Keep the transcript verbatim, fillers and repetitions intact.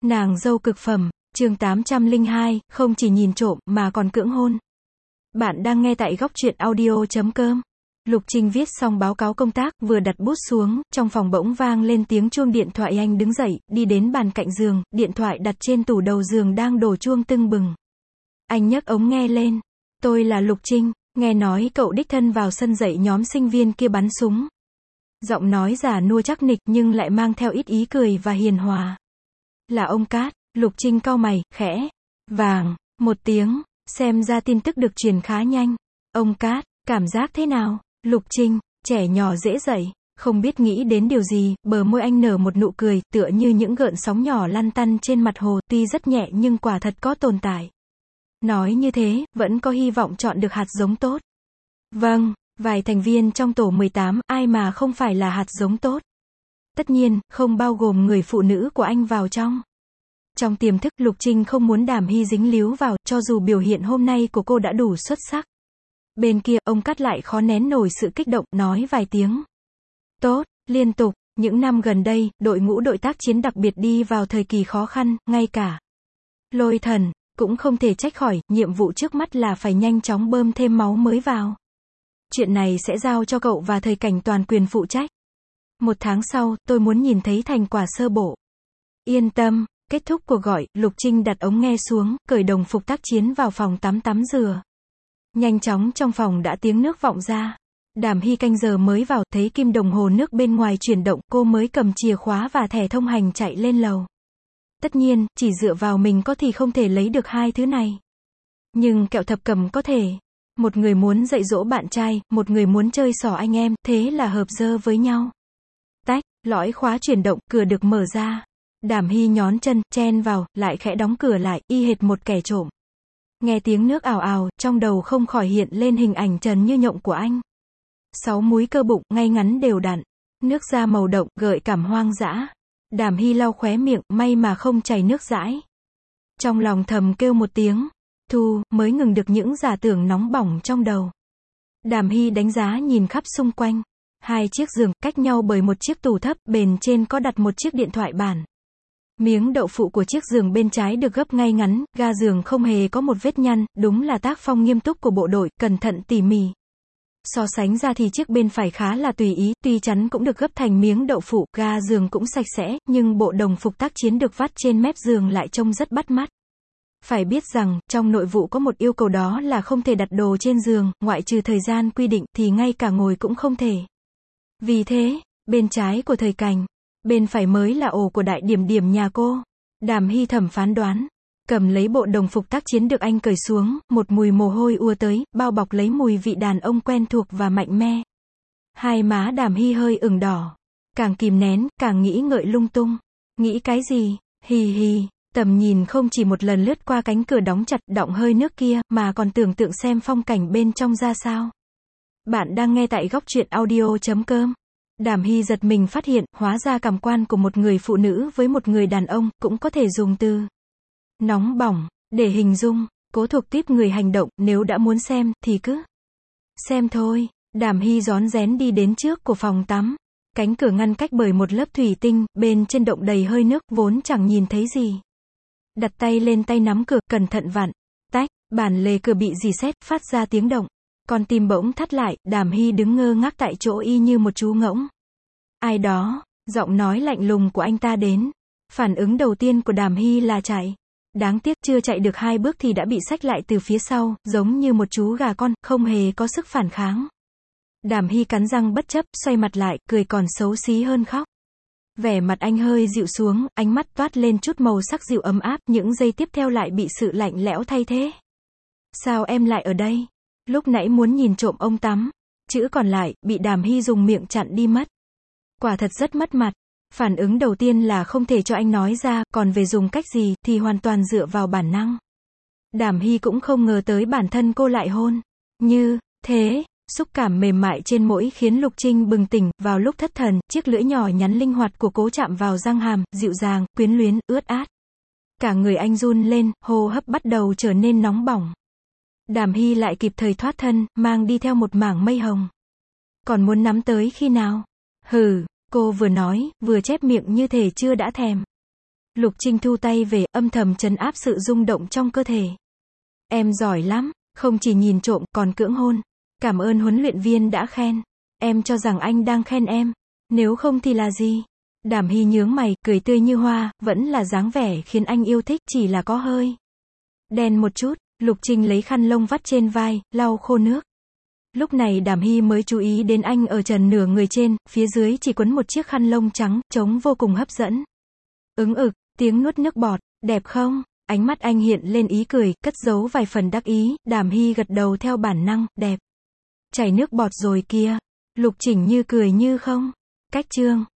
Nàng dâu cực phẩm, chương tám trăm lẻ hai, không chỉ nhìn trộm, mà còn cưỡng hôn. Bạn đang nghe tại góc truyện audio chấm com. Lục Trinh viết xong báo cáo công tác, vừa đặt bút xuống, trong phòng bỗng vang lên tiếng chuông điện thoại. Anh đứng dậy, đi đến bàn cạnh giường, điện thoại đặt trên tủ đầu giường đang đổ chuông tưng bừng. Anh nhấc ống nghe lên. Tôi là Lục Trinh, nghe nói cậu đích thân vào sân dạy nhóm sinh viên kia bắn súng. Giọng nói già nua chắc nịch nhưng lại mang theo ít ý cười và hiền hòa. Là ông Cát. Lục Trinh cau mày, khẽ vàng một tiếng, xem ra tin tức được truyền khá nhanh. Ông Cát, cảm giác thế nào? Lục Trinh, trẻ nhỏ dễ dậy, không biết nghĩ đến điều gì, bờ môi anh nở một nụ cười, tựa như những gợn sóng nhỏ lăn tăn trên mặt hồ, tuy rất nhẹ nhưng quả thật có tồn tại. Nói như thế, vẫn có hy vọng chọn được hạt giống tốt. Vâng, vài thành viên trong tổ mười tám, ai mà không phải là hạt giống tốt. Tất nhiên, không bao gồm người phụ nữ của anh vào trong. Trong tiềm thức, Lục Trinh không muốn Đàm Hy dính líu vào, cho dù biểu hiện hôm nay của cô đã đủ xuất sắc. Bên kia, ông Cát lại khó nén nổi sự kích động, nói vài tiếng. Tốt, liên tục, những năm gần đây, đội ngũ đội tác chiến đặc biệt đi vào thời kỳ khó khăn, ngay cả Lôi Thần, cũng không thể trách khỏi, nhiệm vụ trước mắt là phải nhanh chóng bơm thêm máu mới vào. Chuyện này sẽ giao cho cậu và Thời Cảnh toàn quyền phụ trách. Một tháng sau, tôi muốn nhìn thấy thành quả sơ bộ. Yên tâm. Kết thúc cuộc gọi, Lục Trinh đặt ống nghe xuống, cởi đồng phục tác chiến vào phòng tắm tắm rửa. Nhanh chóng trong phòng đã tiếng nước vọng ra. Đàm Hy canh giờ mới vào, thấy kim đồng hồ nước bên ngoài chuyển động, cô mới cầm chìa khóa và thẻ thông hành chạy lên lầu. Tất nhiên, chỉ dựa vào mình có thì không thể lấy được hai thứ này. Nhưng kẹo thập cẩm có thể. Một người muốn dạy dỗ bạn trai, một người muốn chơi xỏ anh em, thế là hợp dơ với nhau. Tách, lõi khóa chuyển động, cửa được mở ra. Đàm Hy nhón chân, chen vào, lại khẽ đóng cửa lại, y hệt một kẻ trộm. Nghe tiếng nước ào ào, trong đầu không khỏi hiện lên hình ảnh trần như nhộng của anh. Sáu múi cơ bụng, ngay ngắn đều đặn. Nước da màu đậm, gợi cảm hoang dã. Đàm Hy lau khóe miệng, may mà không chảy nước dãi. Trong lòng thầm kêu một tiếng. Thu, mới ngừng được những giả tưởng nóng bỏng trong đầu. Đàm Hy đánh giá nhìn khắp xung quanh. Hai chiếc giường, cách nhau bởi một chiếc tủ thấp, bền trên có đặt một chiếc điện thoại bàn. Miếng đậu phụ của chiếc giường bên trái được gấp ngay ngắn, ga giường không hề có một vết nhăn, đúng là tác phong nghiêm túc của bộ đội, cẩn thận tỉ mỉ. So sánh ra thì chiếc bên phải khá là tùy ý, tuy chắn cũng được gấp thành miếng đậu phụ, ga giường cũng sạch sẽ, nhưng bộ đồng phục tác chiến được vắt trên mép giường lại trông rất bắt mắt. Phải biết rằng, trong nội vụ có một yêu cầu đó là không thể đặt đồ trên giường, ngoại trừ thời gian quy định, thì ngay cả ngồi cũng không thể. Vì thế, bên trái của Thời Cảnh, bên phải mới là ổ của đại điểm điểm nhà cô. Đàm Hy thầm phán đoán. Cầm lấy bộ đồng phục tác chiến được anh cởi xuống, một mùi mồ hôi ùa tới, bao bọc lấy mùi vị đàn ông quen thuộc và mạnh mẽ. Hai má Đàm Hy hơi ửng đỏ. Càng kìm nén, càng nghĩ ngợi lung tung. Nghĩ cái gì? Hì hì. Tầm nhìn không chỉ một lần lướt qua cánh cửa đóng chặt, đọng hơi nước kia, mà còn tưởng tượng xem phong cảnh bên trong ra sao. Bạn đang nghe tại góc truyện audio chấm com. Đàm Hy giật mình phát hiện, hóa ra cảm quan của một người phụ nữ với một người đàn ông, cũng có thể dùng từ nóng bỏng, để hình dung. Cố thuộc tiếp người hành động, nếu đã muốn xem, thì cứ xem thôi. Đàm Hy rón rén đi đến trước của phòng tắm. Cánh cửa ngăn cách bởi một lớp thủy tinh, bên trên động đầy hơi nước, vốn chẳng nhìn thấy gì. Đặt tay lên tay nắm cửa, cẩn thận vặn. Tách, bản lề cửa bị rỉ sét, phát ra tiếng động. Con tim bỗng thắt lại, Đàm Hy đứng ngơ ngác tại chỗ y như một chú ngỗng. Ai đó, giọng nói lạnh lùng của anh ta đến. Phản ứng đầu tiên của Đàm Hy là chạy. Đáng tiếc chưa chạy được hai bước thì đã bị xách lại từ phía sau, giống như một chú gà con, không hề có sức phản kháng. Đàm Hy cắn răng bất chấp, xoay mặt lại, cười còn xấu xí hơn khóc. Vẻ mặt anh hơi dịu xuống, ánh mắt toát lên chút màu sắc dịu ấm áp, những giây tiếp theo lại bị sự lạnh lẽo thay thế. Sao em lại ở đây? Lúc nãy muốn nhìn trộm ông tắm. Chữ còn lại, bị Đàm Hy dùng miệng chặn đi mất. Quả thật rất mất mặt. Phản ứng đầu tiên là không thể cho anh nói ra, còn về dùng cách gì, thì hoàn toàn dựa vào bản năng. Đàm Hy cũng không ngờ tới bản thân cô lại hôn. Như thế, xúc cảm mềm mại trên mũi khiến Lục Trinh bừng tỉnh, vào lúc thất thần, chiếc lưỡi nhỏ nhắn linh hoạt của cố chạm vào răng hàm, dịu dàng, quyến luyến, ướt át. Cả người anh run lên, hô hấp bắt đầu trở nên nóng bỏng. Đàm Hy lại kịp thời thoát thân, mang đi theo một mảng mây hồng. Còn muốn nắm tới khi nào? Hừ, cô vừa nói, vừa chép miệng như thể chưa đã thèm. Lục Trinh thu tay về, âm thầm trấn áp sự rung động trong cơ thể. Em giỏi lắm, không chỉ nhìn trộm, còn cưỡng hôn. Cảm ơn huấn luyện viên đã khen. Em cho rằng anh đang khen em. Nếu không thì là gì? Đàm Hy nhướng mày, cười tươi như hoa, vẫn là dáng vẻ khiến anh yêu thích, chỉ là có hơi đen một chút. Lục Trinh lấy khăn lông vắt trên vai, lau khô nước. Lúc này Đàm Hy mới chú ý đến anh ở trần nửa người trên, phía dưới chỉ quấn một chiếc khăn lông trắng, trông vô cùng hấp dẫn. Ứng ực, tiếng nuốt nước bọt, đẹp không? Ánh mắt anh hiện lên ý cười, cất giấu vài phần đắc ý. Đàm Hy gật đầu theo bản năng, đẹp. Chảy nước bọt rồi kia. Lục Chỉnh như cười như không. Cách chương.